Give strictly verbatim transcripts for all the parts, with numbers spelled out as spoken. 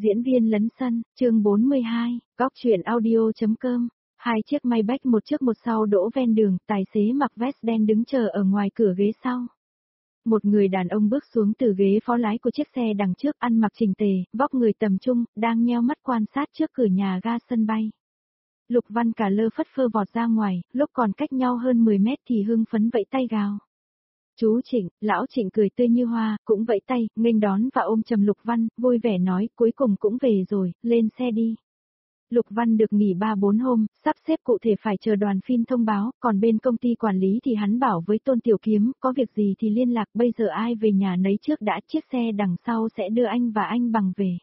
Diễn viên lấn sân, chương bốn mươi hai, góc truyện audio.com. Hai chiếc Maybach một trước một sau đỗ ven đường, tài xế mặc vest đen đứng chờ ở ngoài cửa ghế sau. Một người đàn ông bước xuống từ ghế phó lái của chiếc xe đằng trước, ăn mặc chỉnh tề, vóc người tầm trung, đang nheo mắt quan sát trước cửa nhà ga sân bay. Lục Văn cả lơ phất phơ vọt ra ngoài, lúc còn cách nhau hơn mười mét thì hưng phấn vẫy tay gào. Chú Trịnh, lão Trịnh cười tươi như hoa, cũng vẫy tay, nghênh đón và ôm chầm Lục Văn, vui vẻ nói, cuối cùng cũng về rồi, lên xe đi. Lục Văn được nghỉ ba bốn hôm, sắp xếp cụ thể phải chờ đoàn phim thông báo, còn bên công ty quản lý thì hắn bảo với Tôn Tiểu Kiếm, có việc gì thì liên lạc, bây giờ ai về nhà nấy trước đã, chiếc xe đằng sau sẽ đưa anh và anh Bằng về.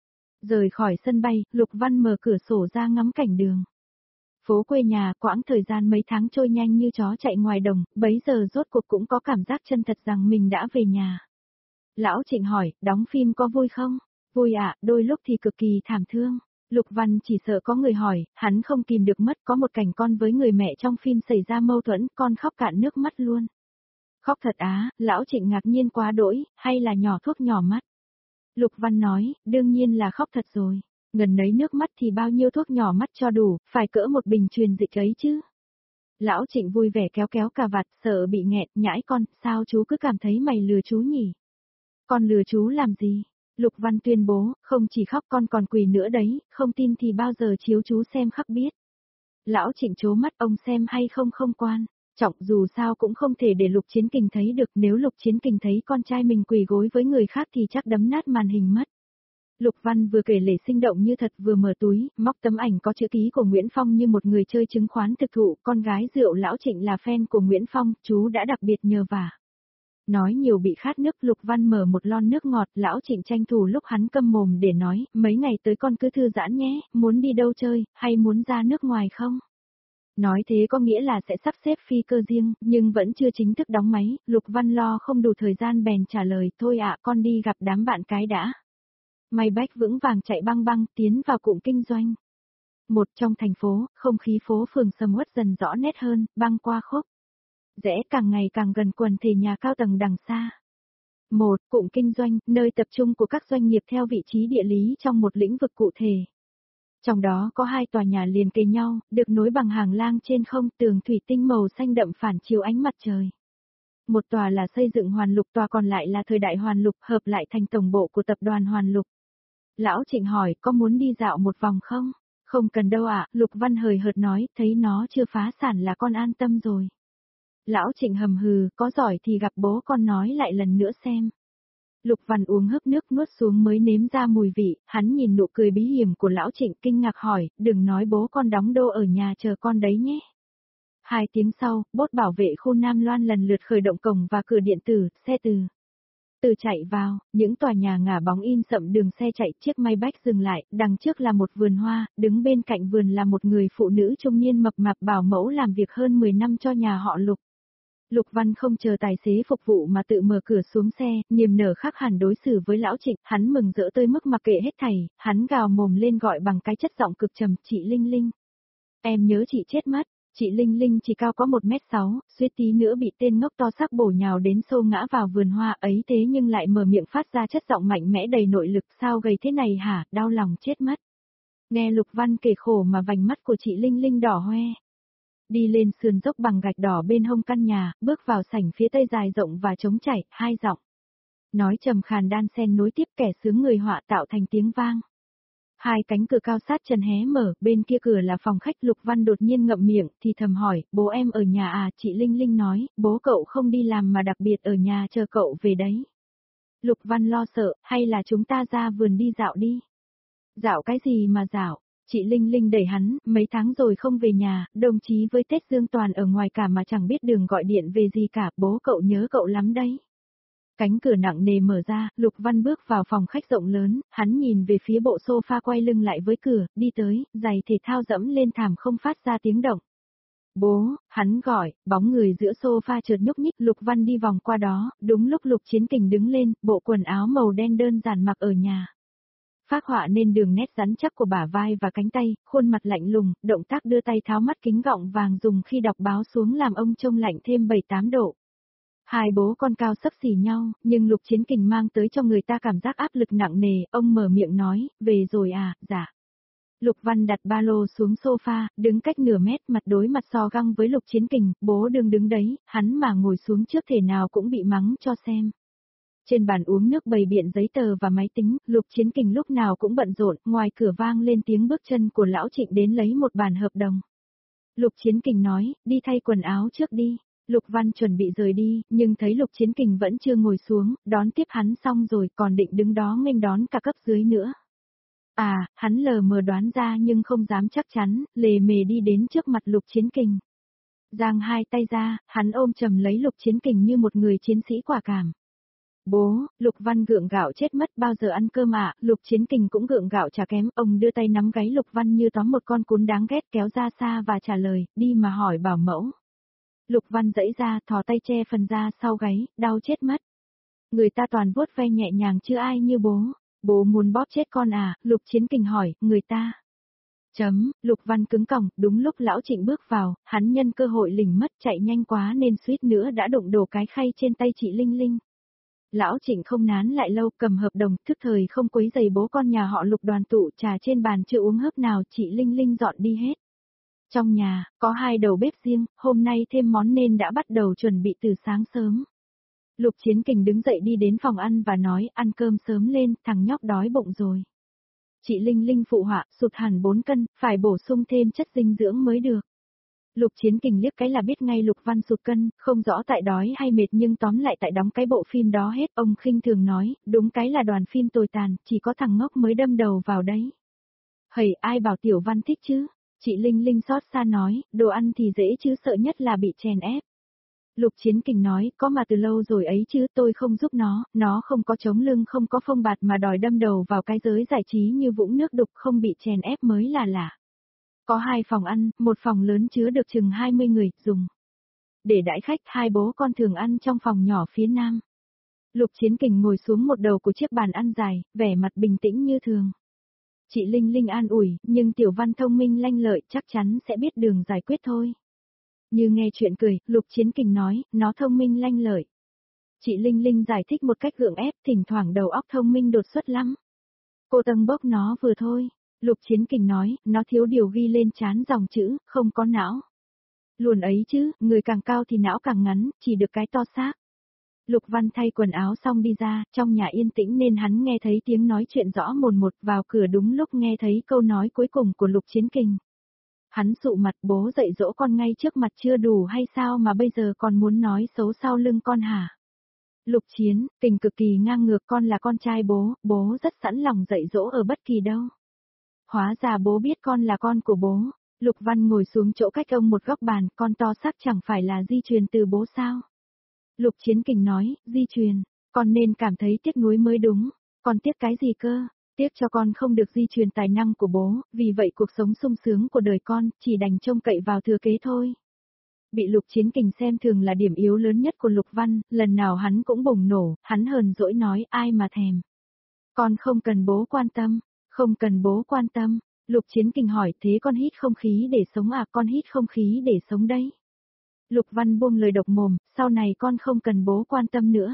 Rời khỏi sân bay, Lục Văn mở cửa sổ ra ngắm cảnh đường. Phố quê nhà, quãng thời gian mấy tháng trôi nhanh như chó chạy ngoài đồng, bấy giờ rốt cuộc cũng có cảm giác chân thật rằng mình đã về nhà. Lão Trịnh hỏi, đóng phim có vui không? Vui ạ, à, đôi lúc thì cực kỳ thảm thương. Lục Văn chỉ sợ có người hỏi, hắn không kìm được mất, có một cảnh con với người mẹ trong phim xảy ra mâu thuẫn, con khóc cạn nước mắt luôn. Khóc thật á, lão Trịnh ngạc nhiên quá đỗi, hay là nhỏ thuốc nhỏ mắt? Lục Văn nói, đương nhiên là khóc thật rồi. Ngần ấy nước mắt thì bao nhiêu thuốc nhỏ mắt cho đủ, phải cỡ một bình truyền dịch ấy chứ. Lão Trịnh vui vẻ kéo kéo cà vạt, sợ bị nghẹn, nhãi con, sao chú cứ cảm thấy mày lừa chú nhỉ? Con lừa chú làm gì? Lục Văn tuyên bố, không chỉ khóc con còn quỳ nữa đấy, không tin thì bao giờ chiếu chú xem khắc biết. Lão Trịnh trố mắt, ông xem hay không không quan, trọng dù sao cũng không thể để Lục Chiến Kình thấy được, nếu Lục Chiến Kình thấy con trai mình quỳ gối với người khác thì chắc đấm nát màn hình mất. Lục Văn vừa kể lể sinh động như thật vừa mở túi, móc tấm ảnh có chữ ký của Nguyễn Phong như một người chơi chứng khoán thực thụ, con gái rượu lão Trịnh là fan của Nguyễn Phong, chú đã đặc biệt nhờ vả. Nói nhiều bị khát nước, Lục Văn mở một lon nước ngọt, lão Trịnh tranh thủ lúc hắn câm mồm để nói, mấy ngày tới con cứ thư giãn nhé, muốn đi đâu chơi, hay muốn ra nước ngoài không? Nói thế có nghĩa là sẽ sắp xếp phi cơ riêng, nhưng vẫn chưa chính thức đóng máy, Lục Văn lo không đủ thời gian bèn trả lời, thôi ạ, con đi gặp đám bạn cái đã. Maybach vững vàng chạy băng băng tiến vào cụm kinh doanh. Một trong thành phố, không khí phố phường sầm uất dần rõ nét hơn, băng qua khúc. Rẽ càng ngày càng gần quần thể nhà cao tầng đằng xa. Một, cụm kinh doanh, nơi tập trung của các doanh nghiệp theo vị trí địa lý trong một lĩnh vực cụ thể. Trong đó có hai tòa nhà liền kề nhau, được nối bằng hàng lang trên không, tường thủy tinh màu xanh đậm phản chiếu ánh mặt trời. Một tòa là xây dựng Hoàn Lục, tòa còn lại là thời đại Hoàn Lục, hợp lại thành tổng bộ của tập đoàn Hoàn Lục. Lão Trịnh hỏi, có muốn đi dạo một vòng không? Không cần đâu ạ, à, Lục Văn hời hợt nói, thấy nó chưa phá sản là con an tâm rồi. Lão Trịnh hầm hừ, có giỏi thì gặp bố con nói lại lần nữa xem. Lục Văn uống hớp nước nuốt xuống mới nếm ra mùi vị, hắn nhìn nụ cười bí hiểm của Lão Trịnh kinh ngạc hỏi, đừng nói bố con đóng đô ở nhà chờ con đấy nhé. Hai tiếng sau, bốt bảo vệ khu Nam Loan lần lượt khởi động cổng và cửa điện tử, xe từ. Từ chạy vào, những tòa nhà ngả bóng in sậm đường xe chạy, chiếc Maybach dừng lại, đằng trước là một vườn hoa, đứng bên cạnh vườn là một người phụ nữ trung niên mập mạp bảo mẫu làm việc hơn mười năm cho nhà họ Lục. Lục Văn không chờ tài xế phục vụ mà tự mở cửa xuống xe, niềm nở khác hẳn đối xử với Lão Trịnh, hắn mừng rỡ tới mức mặc kệ hết thảy, hắn gào mồm lên gọi bằng cái chất giọng cực trầm, chị Linh Linh. Em nhớ chị chết mất. Chị Linh Linh chỉ cao có một mét sáu, suýt tí nữa bị tên ngốc to xác bổ nhào đến xô ngã vào vườn hoa ấy, thế nhưng lại mở miệng phát ra chất giọng mạnh mẽ đầy nội lực, sao gầy thế này hả, đau lòng chết mất. Nghe Lục Văn kể khổ mà vành mắt của chị Linh Linh đỏ hoe. Đi lên sườn dốc bằng gạch đỏ bên hông căn nhà, bước vào sảnh phía tây dài rộng và trống chảy, hai giọng. Nói trầm khàn đan xen nối tiếp, kẻ sướng người họa tạo thành tiếng vang. Hai cánh cửa cao sát trần hé mở, bên kia cửa là phòng khách. Lục Văn đột nhiên ngậm miệng, thì thầm hỏi, bố em ở nhà à? Chị Linh Linh nói, bố cậu không đi làm mà đặc biệt ở nhà chờ cậu về đấy. Lục Văn lo sợ, hay là chúng ta ra vườn đi dạo đi? Dạo cái gì mà dạo? Chị Linh Linh đẩy hắn, mấy tháng rồi không về nhà, đồng chí với Tết Dương Toàn ở ngoài cả mà chẳng biết đường gọi điện về gì cả, bố cậu nhớ cậu lắm đấy. Cánh cửa nặng nề mở ra, Lục Văn bước vào phòng khách rộng lớn, hắn nhìn về phía bộ sofa quay lưng lại với cửa, đi tới, giày thể thao dẫm lên thảm không phát ra tiếng động. Bố, hắn gọi, bóng người giữa sofa chợt nhúc nhích, Lục Văn đi vòng qua đó, đúng lúc Lục Chiến Kình đứng lên, bộ quần áo màu đen đơn giản mặc ở nhà. Phác họa nên đường nét rắn chắc của bả vai và cánh tay, khuôn mặt lạnh lùng, động tác đưa tay tháo mắt kính gọng vàng dùng khi đọc báo xuống làm ông trông lạnh thêm bảy tám độ. Hai bố con cao xấp xỉ nhau, nhưng Lục Chiến Kình mang tới cho người ta cảm giác áp lực nặng nề, ông mở miệng nói, về rồi à, dạ. Lục Văn đặt ba lô xuống sofa, đứng cách nửa mét mặt đối mặt so găng với Lục Chiến Kình, bố đừng đứng đấy, hắn mà ngồi xuống trước thể nào cũng bị mắng cho xem. Trên bàn uống nước bày biện giấy tờ và máy tính, Lục Chiến Kình lúc nào cũng bận rộn, ngoài cửa vang lên tiếng bước chân của lão Trịnh đến lấy một bản hợp đồng. Lục Chiến Kình nói, đi thay quần áo trước đi. Lục Văn chuẩn bị rời đi, nhưng thấy Lục Chiến Kình vẫn chưa ngồi xuống, đón tiếp hắn xong rồi còn định đứng đó nghênh đón cả cấp dưới nữa. À, hắn lờ mờ đoán ra nhưng không dám chắc chắn, lề mề đi đến trước mặt Lục Chiến Kình. Giang hai tay ra, hắn ôm chầm lấy Lục Chiến Kình như một người chiến sĩ quả cảm. Bố, Lục Văn gượng gạo chết mất bao giờ ăn cơm ạ, Lục Chiến Kình cũng gượng gạo chả kém, ông đưa tay nắm gáy Lục Văn như tóm một con cún đáng ghét kéo ra xa và trả lời, đi mà hỏi bảo mẫu. Lục Văn giãy ra, thò tay che phần da sau gáy, đau chết mất. Người ta toàn vuốt ve nhẹ nhàng chứ ai như bố. Bố muốn bóp chết con à, Lục Chiến Kình hỏi, người ta. Chấm, Lục Văn cứng còng, đúng lúc lão Trịnh bước vào, hắn nhân cơ hội lỉnh mất chạy nhanh quá nên suýt nữa đã đụng đổ cái khay trên tay chị Linh Linh. Lão Trịnh không nán lại lâu, cầm hợp đồng, thức thời không quấy giày bố con nhà họ Lục đoàn tụ, trà trên bàn chưa uống hớp nào, chị Linh Linh dọn đi hết. Trong nhà, có hai đầu bếp riêng, hôm nay thêm món nên đã bắt đầu chuẩn bị từ sáng sớm. Lục Chiến Kình đứng dậy đi đến phòng ăn và nói, ăn cơm sớm lên, thằng nhóc đói bụng rồi. Chị Linh Linh phụ họa, sụt hẳn bốn cân, phải bổ sung thêm chất dinh dưỡng mới được. Lục Chiến Kình liếc cái là biết ngay Lục Văn sụt cân, không rõ tại đói hay mệt nhưng tóm lại tại đóng cái bộ phim đó hết. Ông khinh thường nói, đúng cái là đoàn phim tồi tàn, chỉ có thằng ngốc mới đâm đầu vào đấy. Hầy, ai bảo Tiểu Văn thích chứ? Chị Linh Linh xót xa nói, đồ ăn thì dễ chứ sợ nhất là bị chèn ép. Lục Chiến Kình nói, có mà từ lâu rồi ấy chứ tôi không giúp nó, nó không có chống lưng không có phông bạt mà đòi đâm đầu vào cái giới giải trí như vũng nước đục không bị chèn ép mới là lạ. Có hai phòng ăn, một phòng lớn chứa được chừng hai mươi người, dùng để đãi khách, hai bố con thường ăn trong phòng nhỏ phía nam. Lục Chiến Kình ngồi xuống một đầu của chiếc bàn ăn dài, vẻ mặt bình tĩnh như thường. Chị Linh Linh an ủi, nhưng Tiểu Văn thông minh lanh lợi chắc chắn sẽ biết đường giải quyết thôi. Như nghe chuyện cười, Lục Chiến Kình nói, nó thông minh lanh lợi. Chị Linh Linh giải thích một cách gượng ép, thỉnh thoảng đầu óc thông minh đột xuất lắm. Cô tầng bốc nó vừa thôi. Lục Chiến Kình nói, nó thiếu điều ghi lên trán dòng chữ, không có não. Luôn ấy chứ, người càng cao thì não càng ngắn, chỉ được cái to xác. Lục Văn thay quần áo xong đi ra, trong nhà yên tĩnh nên hắn nghe thấy tiếng nói chuyện rõ mồn một, vào cửa đúng lúc nghe thấy câu nói cuối cùng của Lục Chiến Kình. Hắn sụ mặt, bố dạy dỗ con ngay trước mặt chưa đủ hay sao mà bây giờ còn muốn nói xấu sau lưng con hả? Lục Chiến, Kình cực kỳ ngang ngược, con là con trai bố, bố rất sẵn lòng dạy dỗ ở bất kỳ đâu. Hóa ra bố biết con là con của bố. Lục Văn ngồi xuống chỗ cách ông một góc bàn, con to xác chẳng phải là di truyền từ bố sao? Lục Chiến Kình nói, di truyền, con nên cảm thấy tiếc nuối mới đúng, con tiếc cái gì cơ? Tiếc cho con không được di truyền tài năng của bố, vì vậy cuộc sống sung sướng của đời con chỉ đành trông cậy vào thừa kế thôi. Bị Lục Chiến Kình xem thường là điểm yếu lớn nhất của Lục Văn, lần nào hắn cũng bùng nổ, hắn hờn dỗi nói ai mà thèm. Con không cần bố quan tâm, không cần bố quan tâm. Lục Chiến Kình hỏi thế con hít không khí để sống à, con hít không khí để sống đấy. Lục Văn buông lời độc mồm, sau này con không cần bố quan tâm nữa.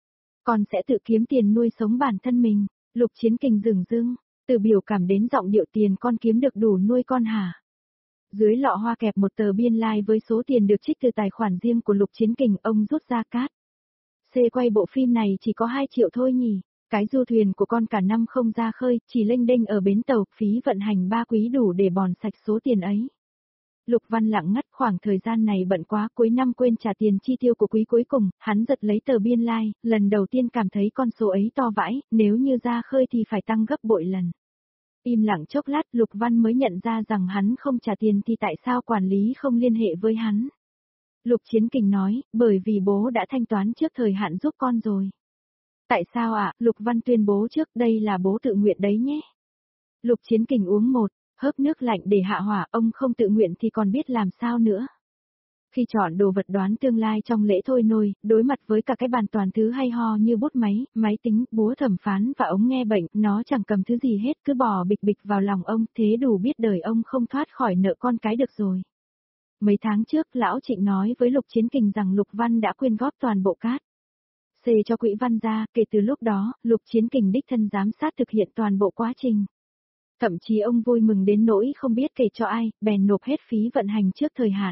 Con sẽ tự kiếm tiền nuôi sống bản thân mình. Lục Chiến Kình dửng dưng, từ biểu cảm đến giọng điệu tiền con kiếm được đủ nuôi con hả? Dưới lọ hoa kẹp một tờ biên lai like với số tiền được trích từ tài khoản riêng của Lục Chiến Kình, ông rút ra cát. Xê quay bộ phim này chỉ có hai triệu thôi nhỉ? Cái du thuyền của con cả năm không ra khơi, chỉ lênh đênh ở bến tàu, phí vận hành ba quý đủ để bòn sạch số tiền ấy. Lục Văn lặng ngắt, khoảng thời gian này bận quá, cuối năm quên trả tiền chi tiêu của quý cuối cùng, hắn giật lấy tờ biên lai, like, lần đầu tiên cảm thấy con số ấy to vãi, nếu như ra khơi thì phải tăng gấp bội lần. Im lặng chốc lát, Lục Văn mới nhận ra rằng hắn không trả tiền thì tại sao quản lý không liên hệ với hắn. Lục Chiến Kình nói, bởi vì bố đã thanh toán trước thời hạn giúp con rồi. Tại sao ạ? À? Lục Văn tuyên bố trước, đây là bố tự nguyện đấy nhé. Lục Chiến Kình uống một hớp nước lạnh để hạ hỏa, ông không tự nguyện thì còn biết làm sao nữa. Khi chọn đồ vật đoán tương lai trong lễ thôi nôi, đối mặt với cả cái bàn toàn thứ hay ho như bút máy, máy tính, búa thẩm phán và ống nghe bệnh, nó chẳng cầm thứ gì hết, cứ bỏ bịch bịch vào lòng ông, thế đủ biết đời ông không thoát khỏi nợ con cái được rồi. Mấy tháng trước, Lão Trịnh nói với Lục Chiến Kình rằng Lục Văn đã quyên góp toàn bộ cát xê cho quỹ Văn gia, kể từ lúc đó, Lục Chiến Kình đích thân giám sát thực hiện toàn bộ quá trình. Thậm chí ông vui mừng đến nỗi không biết kể cho ai, bèn nộp hết phí vận hành trước thời hạn.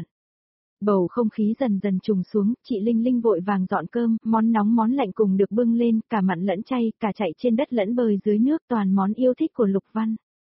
Bầu không khí dần dần trùng xuống, chị Linh Linh vội vàng dọn cơm, món nóng món lạnh cùng được bưng lên, cả mặn lẫn chay, cả chạy trên đất lẫn bơi dưới nước, toàn món yêu thích của Lục Văn.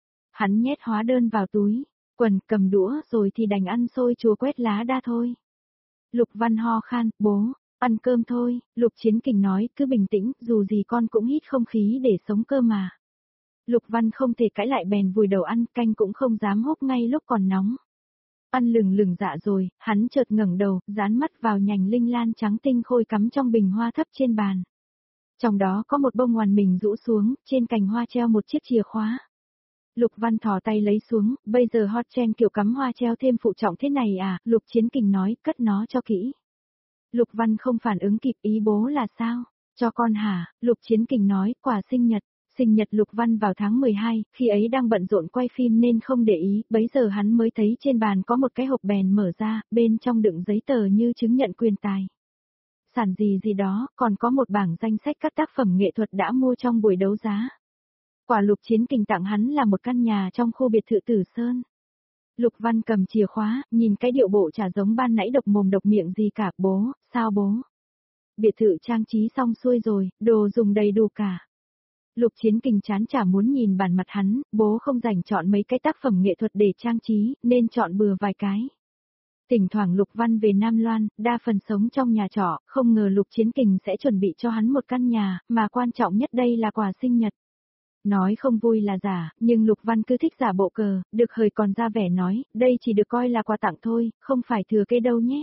Hắn nhét hóa đơn vào túi, quần cầm đũa rồi thì đành ăn xôi chua quét lá đa thôi. Lục Văn ho khan, bố, ăn cơm thôi, Lục Chiến Kình nói, cứ bình tĩnh, dù gì con cũng hít không khí để sống cơ mà. Lục Văn không thể cãi lại bèn vùi đầu ăn, canh cũng không dám húp ngay lúc còn nóng. Ăn lừng lừng dạ rồi, hắn chợt ngẩng đầu, dán mắt vào nhành linh lan trắng tinh khôi cắm trong bình hoa thấp trên bàn. Trong đó có một bông hoàn mình rũ xuống, trên cành hoa treo một chiếc chìa khóa. Lục Văn thò tay lấy xuống, bây giờ hot trend kiểu cắm hoa treo thêm phụ trọng thế này à, Lục Chiến Kình nói, cất nó cho kỹ. Lục Văn không phản ứng kịp, ý bố là sao? Cho con hả? Lục Chiến Kình nói, quà sinh nhật. Sinh nhật Lục Văn vào tháng mười hai, khi ấy đang bận rộn quay phim nên không để ý, bấy giờ hắn mới thấy trên bàn có một cái hộp bèn mở ra, bên trong đựng giấy tờ như chứng nhận quyền tài sản gì gì đó, còn có một bảng danh sách các tác phẩm nghệ thuật đã mua trong buổi đấu giá. Quả Lục Chiến Kình tặng hắn là một căn nhà trong khu biệt thự Tử Sơn. Lục Văn cầm chìa khóa, nhìn cái điệu bộ chả giống ban nãy độc mồm độc miệng gì cả, bố, sao bố? Biệt thự trang trí xong xuôi rồi, đồ dùng đầy đủ cả. Lục Chiến Kình chán chả muốn nhìn bản mặt hắn, bố không rảnh chọn mấy cái tác phẩm nghệ thuật để trang trí, nên chọn bừa vài cái. Thỉnh thoảng Lục Văn về Nam Loan, đa phần sống trong nhà trọ, không ngờ Lục Chiến Kình sẽ chuẩn bị cho hắn một căn nhà, mà quan trọng nhất đây là quà sinh nhật. Nói không vui là giả, nhưng Lục Văn cứ thích giả bộ cờ, được hời còn ra vẻ nói, đây chỉ được coi là quà tặng thôi, không phải thừa kê đâu nhé.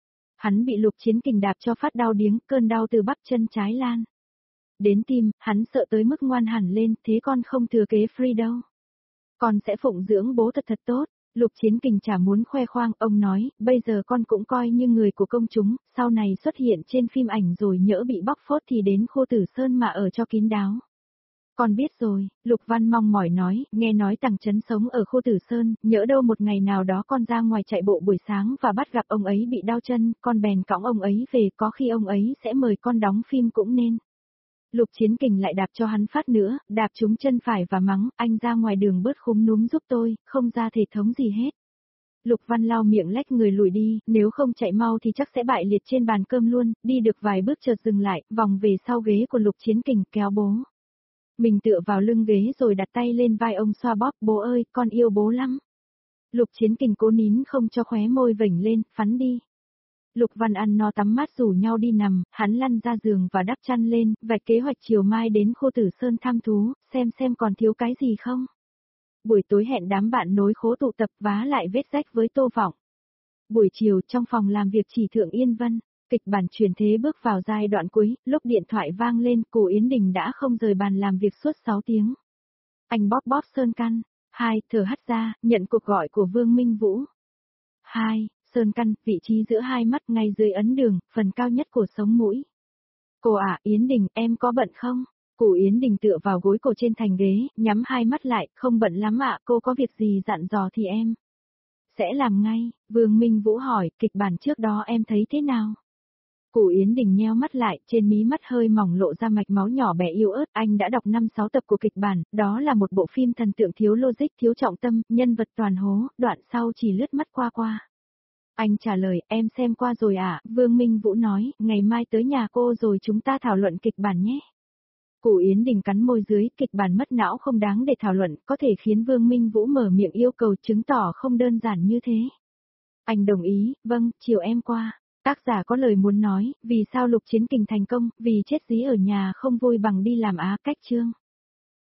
Hắn bị Lục Chiến Kình đạp cho phát đau điếng, cơn đau từ bắp chân trái lan đến tim, hắn sợ tới mức ngoan hẳn lên, thế con không thừa kế free đâu. Con sẽ phụng dưỡng bố thật thật tốt. Lục Chiến Kình chả muốn khoe khoang, ông nói, bây giờ con cũng coi như người của công chúng, sau này xuất hiện trên phim ảnh rồi nhỡ bị bóc phốt thì đến khu Tử Sơn mà ở cho kín đáo. Con biết rồi, Lục Văn mong mỏi nói, nghe nói Tằng Chấn sống ở khu Tử Sơn, nhỡ đâu một ngày nào đó con ra ngoài chạy bộ buổi sáng và bắt gặp ông ấy bị đau chân, con bèn cõng ông ấy về, có khi ông ấy sẽ mời con đóng phim cũng nên. Lục Chiến Kình lại đạp cho hắn phát nữa, đạp trúng chân phải và mắng, anh ra ngoài đường bớt khúm núm giúp tôi, không ra thể thống gì hết. Lục Văn lau miệng lách người lùi đi, nếu không chạy mau thì chắc sẽ bại liệt trên bàn cơm luôn, đi được vài bước chợt dừng lại, vòng về sau ghế của Lục Chiến Kình kéo bố. Mình tựa vào lưng ghế rồi đặt tay lên vai ông xoa bóp, bố ơi, con yêu bố lắm. Lục Chiến Kình cố nín không cho khóe môi vểnh lên, phắn đi. Lục Văn ăn no tắm mát rủ nhau đi nằm, hắn lăn ra giường và đắp chăn lên, vạch kế hoạch chiều mai đến khu Tử Sơn thăm thú, xem xem còn thiếu cái gì không. Buổi tối hẹn đám bạn nối khố tụ tập vá lại vết rách với Tô Vọng. Buổi chiều trong phòng làm việc chỉ Thượng Yên Vân, kịch bản chuyển thế bước vào giai đoạn cuối, lúc điện thoại vang lên, Cổ Yến Đình đã không rời bàn làm việc suốt sáu tiếng. Anh bóp bóp sơn căn, hai, thở hắt ra, nhận cuộc gọi của Vương Minh Vũ. Hai, sơn căn, vị trí giữa hai mắt ngay dưới ấn đường, phần cao nhất của sống mũi. Cô ạ, à, Yến Đình, em có bận không? Cổ Yến Đình tựa vào gối cổ trên thành ghế, nhắm hai mắt lại, không bận lắm ạ, cô có việc gì dặn dò thì em sẽ làm ngay. Vương Minh Vũ hỏi, kịch bản trước đó em thấy thế nào? Cổ Yến Đình nheo mắt lại, trên mí mắt hơi mỏng lộ ra mạch máu nhỏ bé yếu ớt, anh đã đọc năm sáu tập của kịch bản, đó là một bộ phim thần tượng thiếu logic, thiếu trọng tâm, nhân vật toàn hố, đoạn sau chỉ lướt mắt qua qua. Anh trả lời, em xem qua rồi ạ, à? Vương Minh Vũ nói, ngày mai tới nhà cô rồi chúng ta thảo luận kịch bản nhé. Cổ Yến Đình cắn môi dưới, kịch bản mất não không đáng để thảo luận, có thể khiến Vương Minh Vũ mở miệng yêu cầu, chứng tỏ không đơn giản như thế. Anh đồng ý, vâng, chiều em qua. Tác giả có lời muốn nói, vì sao Lục Chiến Kình thành công, vì chết dí ở nhà không vui bằng đi làm Á cách chương.